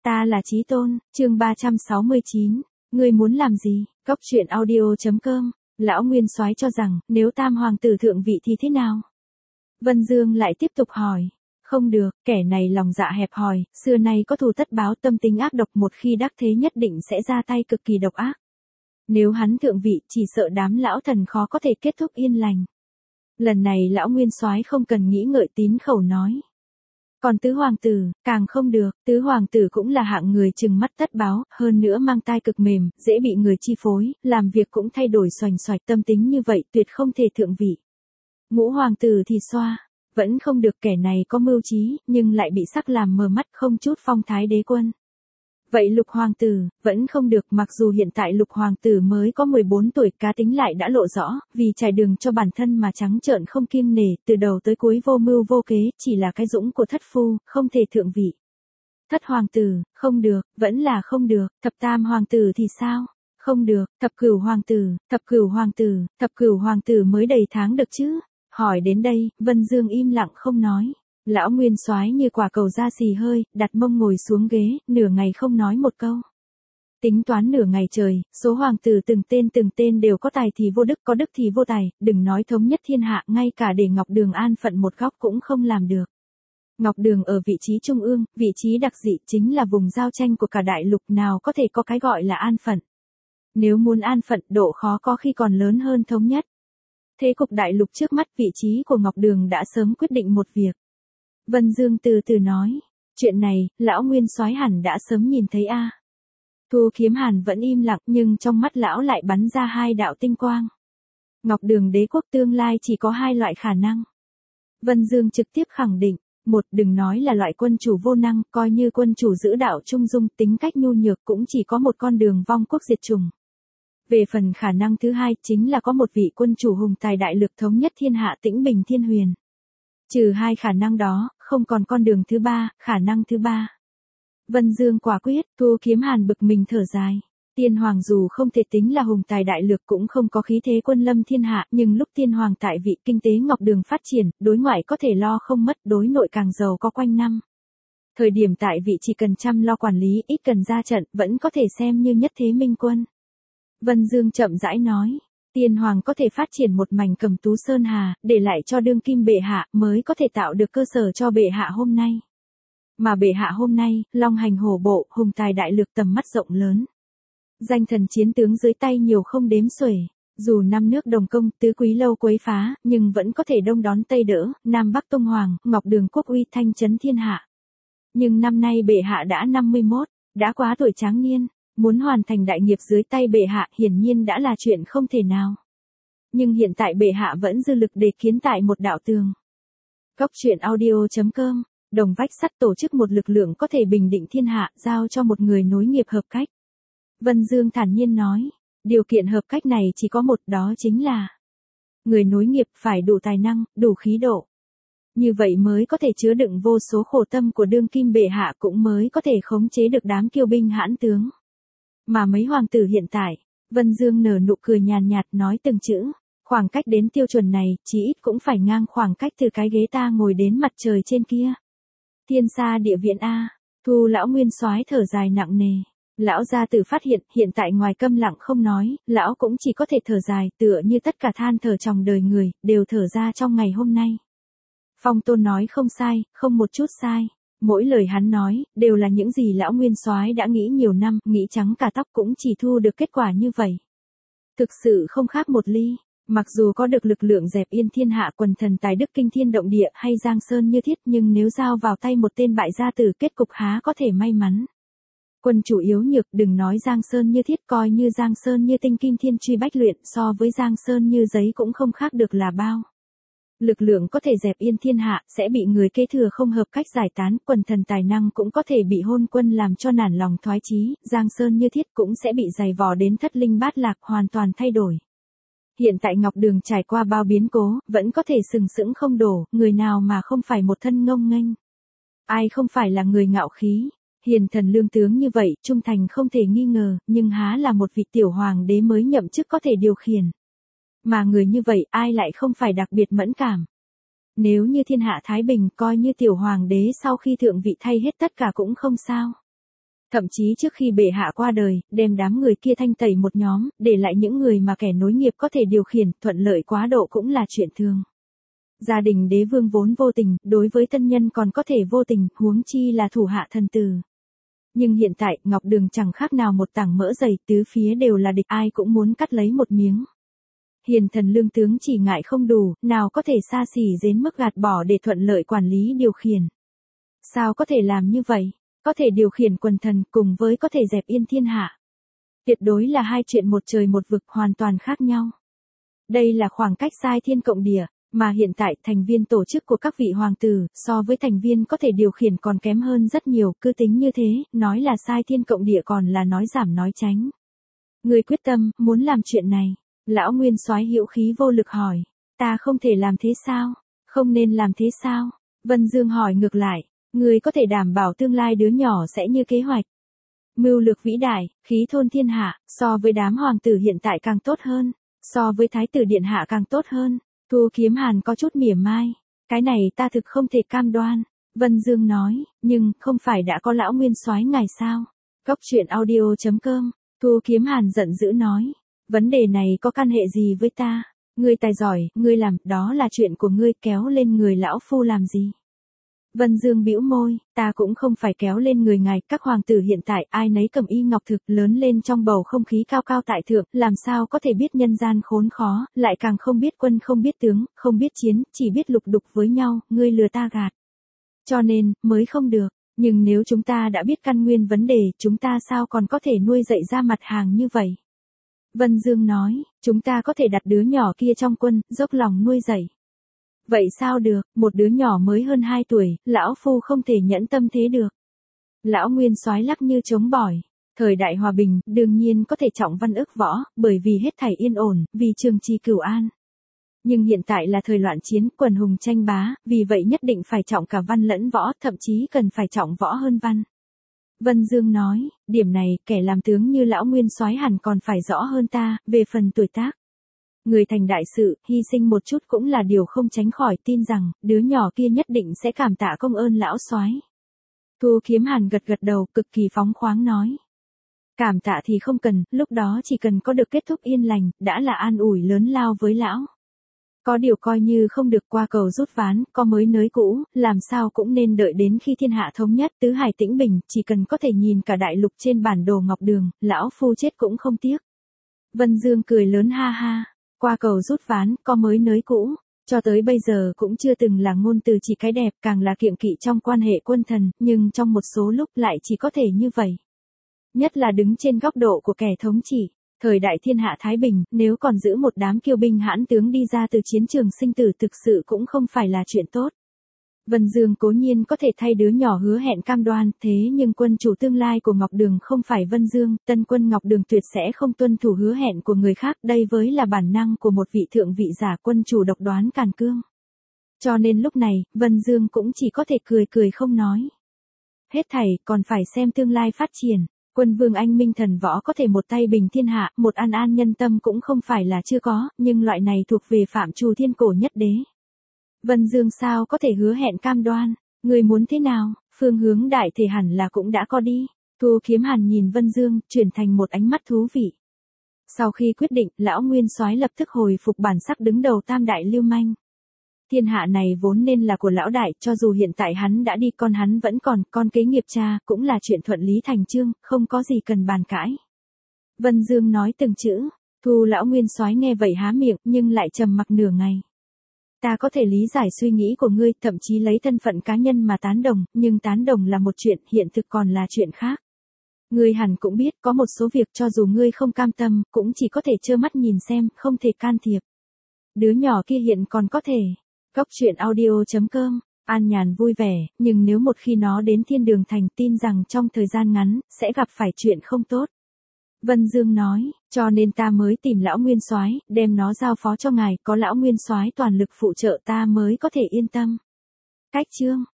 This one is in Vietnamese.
Ta là Chí Tôn, chương 369. Ngươi muốn làm gì? Cốc truyện audio.com. Lão Nguyên Soái cho rằng, nếu tam hoàng tử thượng vị thì thế nào? Vân Dương lại tiếp tục hỏi. Không được, kẻ này lòng dạ hẹp hòi, xưa nay có thù tất báo, tâm tính ác độc, một khi đắc thế nhất định sẽ ra tay cực kỳ độc ác. Nếu hắn thượng vị, chỉ sợ đám lão thần khó có thể kết thúc yên lành. Lần này lão Nguyên Soái không cần nghĩ ngợi tín khẩu nói. Còn tứ hoàng tử, càng không được, tứ hoàng tử cũng là hạng người trừng mắt tất báo, hơn nữa mang tai cực mềm, dễ bị người chi phối, làm việc cũng thay đổi xoành xoạch, tâm tính như vậy tuyệt không thể thượng vị. Ngũ hoàng tử thì xoa, vẫn không được, kẻ này có mưu trí, nhưng lại bị sắc làm mờ mắt, không chút phong thái đế quân. Vậy lục hoàng tử, vẫn không được, mặc dù hiện tại lục hoàng tử mới có 14 tuổi, cá tính lại đã lộ rõ, vì trải đường cho bản thân mà trắng trợn không kiêng nể, từ đầu tới cuối vô mưu vô kế, chỉ là cái dũng của thất phu, không thể thượng vị. Thất hoàng tử, không được, vẫn là không được. Thập tam hoàng tử thì sao? Không được. Thập cửu hoàng tử, thập cửu hoàng tử, thập cửu hoàng tử mới đầy tháng được chứ? Hỏi đến đây, Vân Dương im lặng không nói. Lão Nguyên Soái như quả cầu ra xì hơi, đặt mông ngồi xuống ghế, nửa ngày không nói một câu. Tính toán nửa ngày trời, số hoàng tử từng tên đều có tài thì vô đức, có đức thì vô tài, đừng nói thống nhất thiên hạ, ngay cả để Ngọc Đường an phận một góc cũng không làm được. Ngọc Đường ở vị trí trung ương, vị trí đặc dị, chính là vùng giao tranh của cả đại lục, nào có thể có cái gọi là an phận. Nếu muốn an phận, độ khó có khi còn lớn hơn thống nhất. Thế cục đại lục trước mắt, vị trí của Ngọc Đường đã sớm quyết định một việc. Vân Dương từ từ nói, chuyện này, lão Nguyên Soái hẳn đã sớm nhìn thấy a. Thu Kiếm Hàn vẫn im lặng, nhưng trong mắt lão lại bắn ra hai đạo tinh quang. Ngọc Đường đế quốc tương lai chỉ có hai loại khả năng. Vân Dương trực tiếp khẳng định, một, đừng nói là loại quân chủ vô năng, coi như quân chủ giữ đạo trung dung, tính cách nhu nhược, cũng chỉ có một con đường vong quốc diệt chủng. Về phần khả năng thứ hai, chính là có một vị quân chủ hùng tài đại lực thống nhất thiên hạ, tĩnh bình thiên huyền. Trừ hai khả năng đó, không còn con đường thứ ba, khả năng thứ ba. Vân Dương quả quyết. Thu Kiếm Hàn bực mình thở dài. Tiên hoàng dù không thể tính là hùng tài đại lược, cũng không có khí thế quân lâm thiên hạ, nhưng lúc tiên hoàng tại vị, kinh tế Ngọc Đường phát triển, đối ngoại có thể lo không mất, đối nội càng giàu có quanh năm. Thời điểm tại vị chỉ cần chăm lo quản lý, ít cần ra trận, vẫn có thể xem như nhất thế minh quân. Vân Dương chậm rãi nói. Tiên hoàng có thể phát triển một mảnh Cẩm Tú Sơn Hà, để lại cho đương kim bệ hạ, mới có thể tạo được cơ sở cho bệ hạ hôm nay. Mà bệ hạ hôm nay, long hành hổ bộ, hùng tài đại lược, tầm mắt rộng lớn. Danh thần chiến tướng dưới tay nhiều không đếm xuể. Dù năm nước đồng công, tứ quý lâu quấy phá, nhưng vẫn có thể đông đón tây đỡ, Nam Bắc tung hoàng, Ngọc Đường quốc uy thanh chấn thiên hạ. Nhưng năm nay bệ hạ đã 51, đã quá tuổi tráng niên. Muốn hoàn thành đại nghiệp dưới tay bệ hạ, hiển nhiên đã là chuyện không thể nào. Nhưng hiện tại bệ hạ vẫn dư lực để kiến tại một đạo tường. Cốc truyện audio.com. Đồng vách sắt tổ chức một lực lượng có thể bình định thiên hạ, giao cho một người nối nghiệp hợp cách. Vân Dương thản nhiên nói, điều kiện hợp cách này chỉ có một, đó chính là người nối nghiệp phải đủ tài năng, đủ khí độ. Như vậy mới có thể chứa đựng vô số khổ tâm của đương kim bệ hạ, cũng mới có thể khống chế được đám kiêu binh hãn tướng. Mà mấy hoàng tử hiện tại, Vân Dương nở nụ cười nhàn nhạt nói từng chữ, khoảng cách đến tiêu chuẩn này, chí ít cũng phải ngang khoảng cách từ cái ghế ta ngồi đến mặt trời trên kia. Thiên xa địa viện a. Thu lão Nguyên Soái thở dài nặng nề. Lão gia tử phát hiện tại ngoài câm lặng không nói, lão cũng chỉ có thể thở dài, tựa như tất cả than thở trong đời người, đều thở ra trong ngày hôm nay. Phong Tôn nói không sai, không một chút sai. Mỗi lời hắn nói, đều là những gì lão Nguyên Soái đã nghĩ nhiều năm, nghĩ trắng cả tóc cũng chỉ thu được kết quả như vậy. Thực sự không khác một ly. Mặc dù có được lực lượng dẹp yên thiên hạ, quần thần tài đức kinh thiên động địa hay giang sơn như thiết, nhưng nếu giao vào tay một tên bại gia tử, kết cục há có thể may mắn. Quân chủ yếu nhược, đừng nói giang sơn như thiết, coi như giang sơn như tinh kim thiên truy bách luyện, so với giang sơn như giấy cũng không khác được là bao. Lực lượng có thể dẹp yên thiên hạ, sẽ bị người kế thừa không hợp cách giải tán, quần thần tài năng cũng có thể bị hôn quân làm cho nản lòng thoái chí, giang sơn như thiết cũng sẽ bị giày vò đến thất linh bát lạc, hoàn toàn thay đổi. Hiện tại Ngọc Đường trải qua bao biến cố, vẫn có thể sừng sững không đổ, người nào mà không phải một thân ngông nghênh. Ai không phải là người ngạo khí, hiền thần lương tướng như vậy, trung thành không thể nghi ngờ, nhưng há là một vị tiểu hoàng đế mới nhậm chức có thể điều khiển. Mà người như vậy, ai lại không phải đặc biệt mẫn cảm. Nếu như thiên hạ thái bình, coi như tiểu hoàng đế sau khi thượng vị thay hết tất cả cũng không sao. Thậm chí trước khi bệ hạ qua đời, đem đám người kia thanh tẩy một nhóm, để lại những người mà kẻ nối nghiệp có thể điều khiển, thuận lợi quá độ cũng là chuyện thường. Gia đình đế vương vốn vô tình, đối với tân nhân còn có thể vô tình, huống chi là thủ hạ thần tử. Nhưng hiện tại, Ngọc Đường chẳng khác nào một tảng mỡ dày, tứ phía đều là địch, ai cũng muốn cắt lấy một miếng. Hiền thần lương tướng chỉ ngại không đủ, nào có thể xa xỉ đến mức gạt bỏ để thuận lợi quản lý điều khiển. Sao có thể làm như vậy? Có thể điều khiển quần thần cùng với có thể dẹp yên thiên hạ. Tuyệt đối là hai chuyện một trời một vực hoàn toàn khác nhau. Đây là khoảng cách sai thiên cộng địa, mà hiện tại thành viên tổ chức của các vị hoàng tử so với thành viên có thể điều khiển còn kém hơn rất nhiều, cứ tính như thế, nói là sai thiên cộng địa còn là nói giảm nói tránh. Người quyết tâm, muốn làm chuyện này. Lão Nguyên Soái hữu khí vô lực hỏi. Ta không thể làm thế sao? Không nên làm thế sao? Vân Dương hỏi ngược lại. Người có thể đảm bảo tương lai đứa nhỏ sẽ như kế hoạch. Mưu lược vĩ đại, khí thôn thiên hạ, so với đám hoàng tử hiện tại càng tốt hơn. So với thái tử điện hạ càng tốt hơn. Thu Kiếm Hàn có chút mỉa mai. Cái này ta thực không thể cam đoan. Vân Dương nói, nhưng không phải đã có lão Nguyên Soái ngài sao? Cốc truyện audio.com. Thu Kiếm Hàn giận dữ nói. Vấn đề này có căn hệ gì với ta? Ngươi tài giỏi, ngươi làm, đó là chuyện của ngươi, kéo lên người lão phu làm gì? Vân Dương bĩu môi, ta cũng không phải kéo lên người ngài, các hoàng tử hiện tại ai nấy cầm y ngọc thực, lớn lên trong bầu không khí cao cao tại thượng, làm sao có thể biết nhân gian khốn khó, lại càng không biết quân không biết tướng, không biết chiến, chỉ biết lục đục với nhau, ngươi lừa ta gạt. Cho nên, mới không được, nhưng nếu chúng ta đã biết căn nguyên vấn đề, chúng ta sao còn có thể nuôi dạy ra mặt hàng như vậy? Vân Dương nói, chúng ta có thể đặt đứa nhỏ kia trong quân, dốc lòng nuôi dạy. Vậy sao được, một đứa nhỏ mới hơn 2 tuổi, lão phu không thể nhẫn tâm thế được. Lão Nguyên Soái lắc như chống bỏi. Thời đại hòa bình, đương nhiên có thể trọng văn ức võ, bởi vì hết thảy yên ổn, vì trường trì cửu an. Nhưng hiện tại là thời loạn chiến, quần hùng tranh bá, vì vậy nhất định phải trọng cả văn lẫn võ, thậm chí cần phải trọng võ hơn văn. Vân Dương nói, điểm này, kẻ làm tướng như lão Nguyên Soái hẳn còn phải rõ hơn ta, về phần tuổi tác. Người thành đại sự, hy sinh một chút cũng là điều không tránh khỏi, tin rằng, đứa nhỏ kia nhất định sẽ cảm tạ công ơn lão soái. Thu Kiếm Hàn gật gật đầu, cực kỳ phóng khoáng nói. Cảm tạ thì không cần, lúc đó chỉ cần có được kết thúc yên lành, đã là an ủi lớn lao với lão. Có điều coi như không được, qua cầu rút ván, có mới nới cũ, làm sao cũng nên đợi đến khi thiên hạ thống nhất, tứ hải tĩnh bình, chỉ cần có thể nhìn cả đại lục trên bản đồ Ngọc Đường, lão phu chết cũng không tiếc. Vân Dương cười lớn ha ha, qua cầu rút ván, có mới nới cũ, cho tới bây giờ cũng chưa từng là ngôn từ chỉ cái đẹp, càng là kiêng kỵ trong quan hệ quân thần, nhưng trong một số lúc lại chỉ có thể như vậy. Nhất là đứng trên góc độ của kẻ thống trị. Thời đại thiên hạ thái bình, nếu còn giữ một đám kiêu binh hãn tướng đi ra từ chiến trường sinh tử thực sự cũng không phải là chuyện tốt. Vân Dương cố nhiên có thể thay đứa nhỏ hứa hẹn cam đoan, thế nhưng quân chủ tương lai của Ngọc Đường không phải Vân Dương, tân quân Ngọc Đường tuyệt sẽ không tuân thủ hứa hẹn của người khác, đây với là bản năng của một vị thượng vị giả quân chủ độc đoán càn cương. Cho nên lúc này, Vân Dương cũng chỉ có thể cười cười không nói. Hết thảy, còn phải xem tương lai phát triển. Quân vương anh minh thần võ có thể một tay bình thiên hạ, một an an nhân tâm cũng không phải là chưa có, nhưng loại này thuộc về phạm trù thiên cổ nhất đế. Vân Dương sao có thể hứa hẹn cam đoan, người muốn thế nào, phương hướng đại thể hẳn là cũng đã có đi. Thu Kiếm Hàn nhìn Vân Dương, chuyển thành một ánh mắt thú vị. Sau khi quyết định, lão Nguyên Soái lập tức hồi phục bản sắc đứng đầu tam đại lưu manh. Thiên hạ này vốn nên là của lão đại, cho dù hiện tại hắn đã đi, con hắn vẫn còn, con kế nghiệp cha, cũng là chuyện thuận lý thành chương, không có gì cần bàn cãi. Vân Dương nói từng chữ, Thu lão Nguyên Soái nghe vậy há miệng, nhưng lại trầm mặc nửa ngày. Ta có thể lý giải suy nghĩ của ngươi, thậm chí lấy thân phận cá nhân mà tán đồng, nhưng tán đồng là một chuyện, hiện thực còn là chuyện khác. Ngươi hẳn cũng biết, có một số việc cho dù ngươi không cam tâm, cũng chỉ có thể trơ mắt nhìn xem, không thể can thiệp. Đứa nhỏ kia hiện còn có thể. Cốc truyện audio.com, an nhàn vui vẻ, nhưng nếu một khi nó đến thiên đường thành, tin rằng trong thời gian ngắn, sẽ gặp phải chuyện không tốt. Vân Dương nói, cho nên ta mới tìm lão Nguyên Soái, đem nó giao phó cho ngài, có lão Nguyên Soái toàn lực phụ trợ ta mới có thể yên tâm. Cách chương